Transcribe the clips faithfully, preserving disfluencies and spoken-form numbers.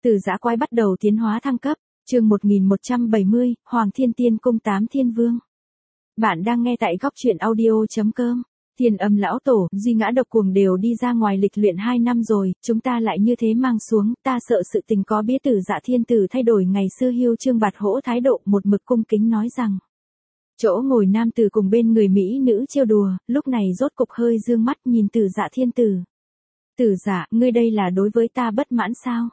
Từ dã quái bắt đầu tiến hóa thăng cấp, chương một nghìn một trăm bảy mươi, Hoàng Thiên Tiên Cung tám Thiên Vương. Bạn đang nghe tại góc truyện audio chấm com. Thiên Âm lão tổ, Duy Ngã Độc Cuồng đều đi ra ngoài lịch luyện hai năm rồi, chúng ta lại như thế mang xuống, ta sợ sự tình có bía Tử Dạ Thiên Tử thay đổi ngày xưa hiêu trương bạt hỗ thái độ, một mực cung kính nói rằng. Chỗ ngồi nam tử cùng bên người mỹ nữ trêu đùa, lúc này rốt cục hơi dương mắt nhìn Tử Dạ Thiên Tử. Tử Dạ, ngươi đây là đối với ta bất mãn sao?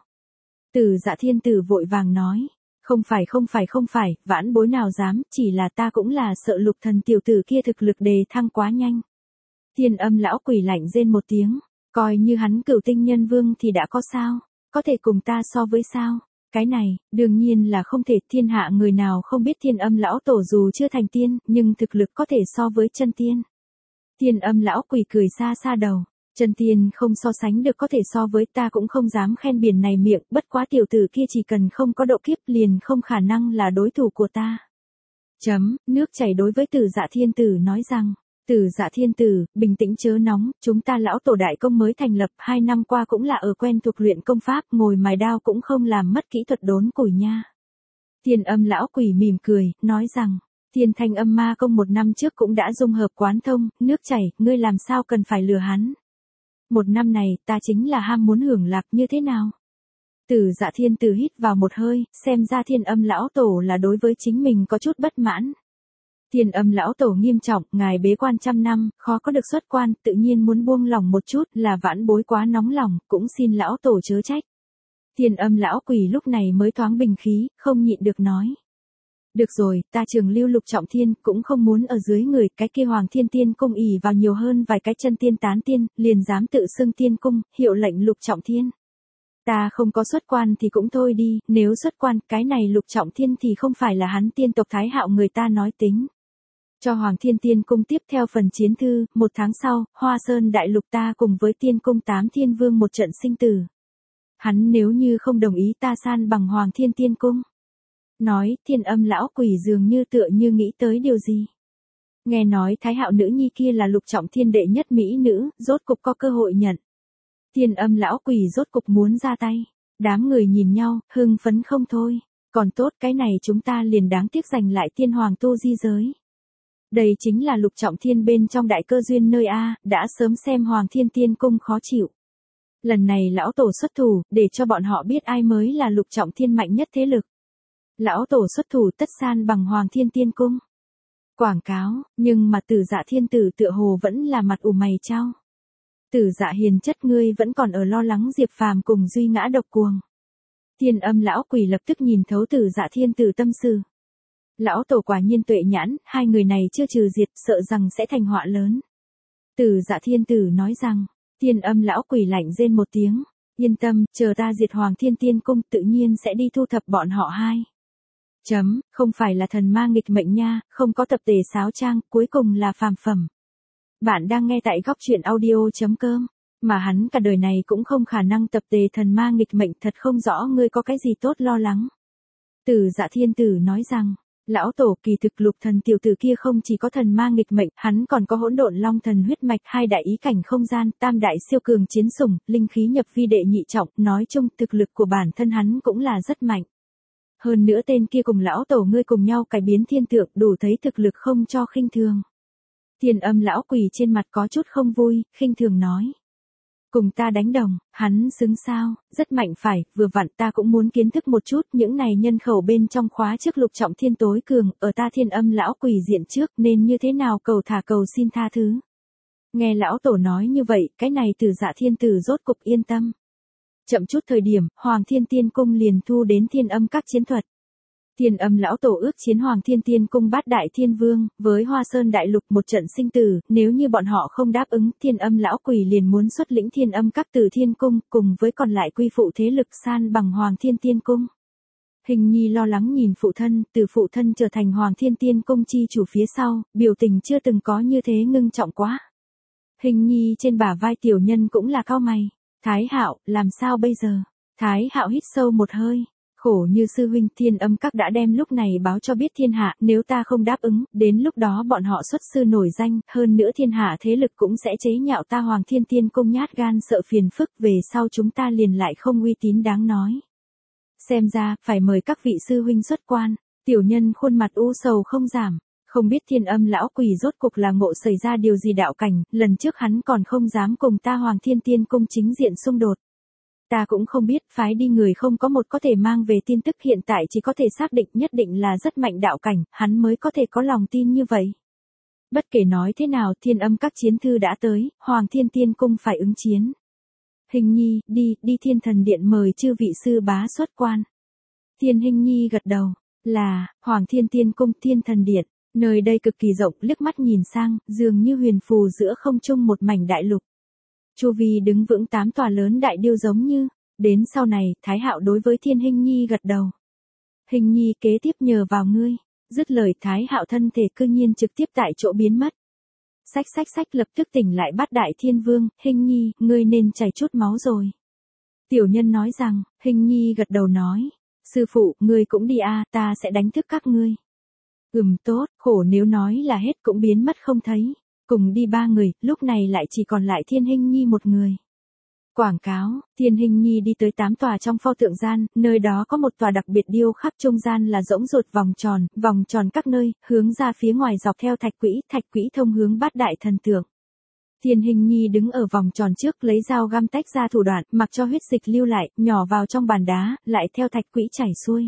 Tử Dạ Thiên Tử vội vàng nói. Không phải không phải không phải, vãn bối nào dám, chỉ là ta cũng là sợ Lục Thần tiểu tử kia thực lực đề thăng quá nhanh. Thiên Âm lão quỷ lạnh rên một tiếng, coi như hắn Cửu Tinh Nhân Vương thì đã có sao, có thể cùng ta so với sao? Cái này, đương nhiên là không thể, thiên hạ người nào không biết Thiên Âm lão tổ dù chưa thành tiên, nhưng thực lực có thể so với chân tiên. Thiên Âm lão quỷ cười xa xa đầu. Chân tiên không so sánh được có thể so với ta cũng không dám khen biển này miệng, bất quá tiểu tử kia chỉ cần không có độ kiếp liền không khả năng là đối thủ của ta. Chấm, nước chảy đối với Tử Dạ Thiên Tử nói rằng, Tử Dạ Thiên Tử, bình tĩnh chớ nóng, chúng ta lão tổ đại công mới thành lập, hai năm qua cũng là ở quen thuộc luyện công pháp, ngồi mài đao cũng không làm mất kỹ thuật đốn củi nha. Thiên Âm lão quỷ mỉm cười, nói rằng, Thiên Thanh Âm ma công một năm trước cũng đã dung hợp quán thông, nước chảy, ngươi làm sao cần phải lừa hắn. Một năm này, ta chính là ham muốn hưởng lạc như thế nào? Tử Dạ Thiên Tử hít vào một hơi, xem ra Thiên Âm lão tổ là đối với chính mình có chút bất mãn. Thiên Âm lão tổ nghiêm trọng, ngài bế quan trăm năm, khó có được xuất quan, tự nhiên muốn buông lòng một chút, là vãn bối quá nóng lòng, cũng xin lão tổ chớ trách. Thiên Âm lão quỷ lúc này mới thoáng bình khí, không nhịn được nói. Được rồi, ta Trường Lưu Lục Trọng Thiên, cũng không muốn ở dưới người, cái kia Hoàng Thiên Tiên Cung ỷ vào nhiều hơn vài cái chân tiên tán tiên, liền dám tự xưng tiên cung, hiệu lệnh Lục Trọng Thiên. Ta không có xuất quan thì cũng thôi đi, nếu xuất quan, cái này Lục Trọng Thiên thì không phải là hắn tiên tộc Thái Hạo người ta nói tính. Cho Hoàng Thiên Tiên Cung tiếp theo phần chiến thư, một tháng sau, Hoa Sơn Đại Lục ta cùng với Tiên Cung tám Thiên Vương một trận sinh tử. Hắn nếu như không đồng ý ta san bằng Hoàng Thiên Tiên Cung. Nói, Thiên Âm lão quỷ dường như tựa như nghĩ tới điều gì. Nghe nói Thái Hạo nữ nhi kia là Lục Trọng Thiên đệ nhất mỹ nữ, rốt cục có cơ hội nhận. Thiên Âm lão quỷ rốt cục muốn ra tay. Đám người nhìn nhau, hưng phấn không thôi. Còn tốt cái này chúng ta liền đáng tiếc giành lại Tiên Hoàng tu di giới. Đây chính là Lục Trọng Thiên bên trong đại cơ duyên nơi A, đã sớm xem Hoàng Thiên Tiên Cung khó chịu. Lần này lão tổ xuất thủ, để cho bọn họ biết ai mới là Lục Trọng Thiên mạnh nhất thế lực. Lão tổ xuất thủ tất san bằng Hoàng Thiên Tiên Cung. Quảng cáo, nhưng mà Tử Dạ Thiên Tử tựa hồ vẫn là mặt ủ mày chau. Tử Dạ hiền chất ngươi vẫn còn ở lo lắng Diệp Phàm cùng Duy Ngã Độc Cuồng. Thiên Âm lão quỷ lập tức nhìn thấu Tử Dạ Thiên Tử tâm sự. Lão tổ quả nhiên tuệ nhãn, hai người này chưa trừ diệt, sợ rằng sẽ thành họa lớn. Tử Dạ Thiên Tử nói rằng, Thiên Âm lão quỷ lạnh rên một tiếng, yên tâm, chờ ta diệt Hoàng Thiên Tiên Cung tự nhiên sẽ đi thu thập bọn họ hai. Chấm, không phải là thần ma nghịch mệnh nha, không có tập tề sáo trang, cuối cùng là phàm phẩm. Bạn đang nghe tại góc truyện audio chấm com, mà hắn cả đời này cũng không khả năng tập tề thần ma nghịch mệnh, thật không rõ ngươi có cái gì tốt lo lắng. Tử Dạ Thiên Tử nói rằng, lão tổ kỳ thực Lục Thần tiểu tử kia không chỉ có thần ma nghịch mệnh, hắn còn có hỗn độn long thần huyết mạch, hai đại ý cảnh không gian, tam đại siêu cường chiến sủng, linh khí nhập vi đệ nhị trọng, nói chung thực lực của bản thân hắn cũng là rất mạnh. Hơn nữa tên kia cùng lão tổ ngươi cùng nhau cải biến thiên tượng, đủ thấy thực lực không cho khinh thường. Thiên Âm lão quỷ trên mặt có chút không vui, khinh thường nói. Cùng ta đánh đồng, hắn xứng sao, rất mạnh phải, vừa vặn ta cũng muốn kiến thức một chút những này nhân khẩu bên trong khóa trước Lục Trọng Thiên tối cường, ở ta Thiên Âm lão quỷ diện trước nên như thế nào cầu thả cầu xin tha thứ. Nghe lão tổ nói như vậy, cái này Tử Dạ Thiên Tử rốt cục yên tâm. Chậm chút thời điểm, Hoàng Thiên Tiên Cung liền thu đến Thiên Âm các chiến thuật. Thiên Âm lão tổ ước chiến Hoàng Thiên Tiên Cung bát đại thiên vương, với Hoa Sơn Đại Lục một trận sinh tử, nếu như bọn họ không đáp ứng, Thiên Âm lão quỷ liền muốn xuất lĩnh Thiên Âm các từ Thiên Cung, cùng với còn lại quy phụ thế lực san bằng Hoàng Thiên Tiên Cung. Hình Nhi lo lắng nhìn phụ thân, từ phụ thân trở thành Hoàng Thiên Tiên Cung chi chủ phía sau, biểu tình chưa từng có như thế ngưng trọng quá. Hình Nhi trên bả vai tiểu nhân cũng là cau mày. Thái Hạo, làm sao bây giờ? Thái Hạo hít sâu một hơi. Khổ như sư huynh, Thiên Âm các đã đem lúc này báo cho biết thiên hạ, nếu ta không đáp ứng, đến lúc đó bọn họ xuất sư nổi danh, hơn nữa thiên hạ thế lực cũng sẽ chế nhạo ta Hoàng Thiên Tiên Cung nhát gan sợ phiền phức, về sau chúng ta liền lại không uy tín đáng nói. Xem ra, phải mời các vị sư huynh xuất quan. Tiểu nhân khuôn mặt u sầu không giảm. Không biết Thiên Âm lão quỷ rốt cục là ngộ xảy ra điều gì đạo cảnh, lần trước hắn còn không dám cùng ta Hoàng Thiên Tiên Cung chính diện xung đột. Ta cũng không biết, phái đi người không có một có thể mang về tin tức, hiện tại chỉ có thể xác định nhất định là rất mạnh đạo cảnh, hắn mới có thể có lòng tin như vậy. Bất kể nói thế nào, Thiên Âm các chiến thư đã tới, Hoàng Thiên Tiên Cung phải ứng chiến. Hình nhi, đi, đi Thiên Thần Điện mời chư vị sư bá xuất quan. Thiên Hình nhi gật đầu, là, Hoàng Thiên Tiên Cung Thiên Thần Điện, nơi đây cực kỳ rộng, liếc mắt nhìn sang, dường như huyền phù giữa không trung một mảnh đại lục. Chu vi đứng vững tám tòa lớn đại điêu giống như, đến sau này, Thái Hạo đối với Thiên Hình nhi gật đầu. Hình nhi kế tiếp nhờ vào ngươi, dứt lời Thái Hạo thân thể cư nhiên trực tiếp tại chỗ biến mất. Xách xách xách lập tức tỉnh lại Bát Đại Thiên Vương, Hình nhi, ngươi nên chảy chút máu rồi. Tiểu nhân nói rằng, Hình nhi gật đầu nói, sư phụ, ngươi cũng đi a, ta sẽ đánh thức các ngươi. Ừm tốt, khổ nếu nói là hết cũng biến mất không thấy. Cùng đi ba người, lúc này lại chỉ còn lại Thiên Hình nhi một người. Quảng cáo, Thiên Hình nhi đi tới tám tòa trong pho tượng gian, nơi đó có một tòa đặc biệt điêu khắc, trung gian là rỗng ruột vòng tròn, vòng tròn các nơi, hướng ra phía ngoài dọc theo thạch quỹ, thạch quỹ thông hướng Bát Đại thần tượng. Thiên Hình nhi đứng ở vòng tròn trước, lấy dao găm tách ra thủ đoạn, mặc cho huyết dịch lưu lại, nhỏ vào trong bàn đá, lại theo thạch quỹ chảy xuôi.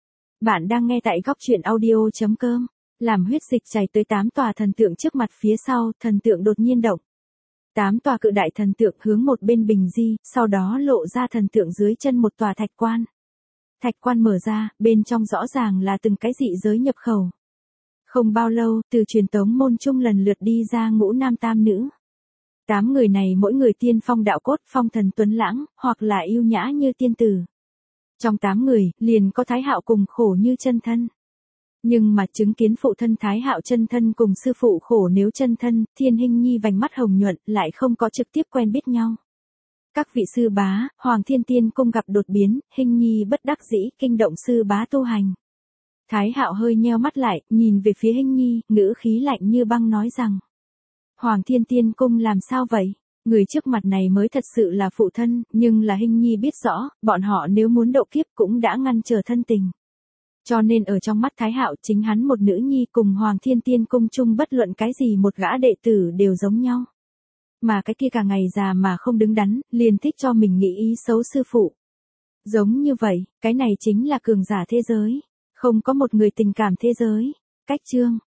Bạn đang nghe tại góc truyện audio chấm com. Làm huyết dịch chảy tới tám tòa thần tượng trước mặt, phía sau, thần tượng đột nhiên động. Tám tòa cự đại thần tượng hướng một bên bình di, sau đó lộ ra thần tượng dưới chân một tòa thạch quan. Thạch quan mở ra, bên trong rõ ràng là từng cái dị giới nhập khẩu. Không bao lâu, từ truyền tống môn trung lần lượt đi ra ngũ nam tam nữ. Tám người này mỗi người tiên phong đạo cốt, phong thần tuấn lãng, hoặc là yêu nhã như tiên tử. Trong tám người, liền có Thái Hạo cùng khổ như chân thân. Nhưng mà chứng kiến phụ thân Thái Hạo chân thân cùng sư phụ khổ nếu chân thân, Thiên Hình nhi vành mắt hồng nhuận, lại không có trực tiếp quen biết nhau. Các vị sư bá, Hoàng Thiên Tiên Cung gặp đột biến, Hình nhi bất đắc dĩ, kinh động sư bá tu hành. Thái Hạo hơi nheo mắt lại, nhìn về phía Hình nhi, ngữ khí lạnh như băng nói rằng. Hoàng Thiên Tiên Cung làm sao vậy? Người trước mặt này mới thật sự là phụ thân, nhưng là Hình nhi biết rõ, bọn họ nếu muốn độ kiếp cũng đã ngăn trở thân tình. Cho nên ở trong mắt Thái Hạo, chính hắn một nữ nhi cùng Hoàng Thiên Tiên Cung chung bất luận cái gì một gã đệ tử đều giống nhau. Mà cái kia cả ngày già mà không đứng đắn, liền thích cho mình nghĩ ý xấu sư phụ. Giống như vậy, cái này chính là cường giả thế giới. Không có một người tình cảm thế giới. Cách chương.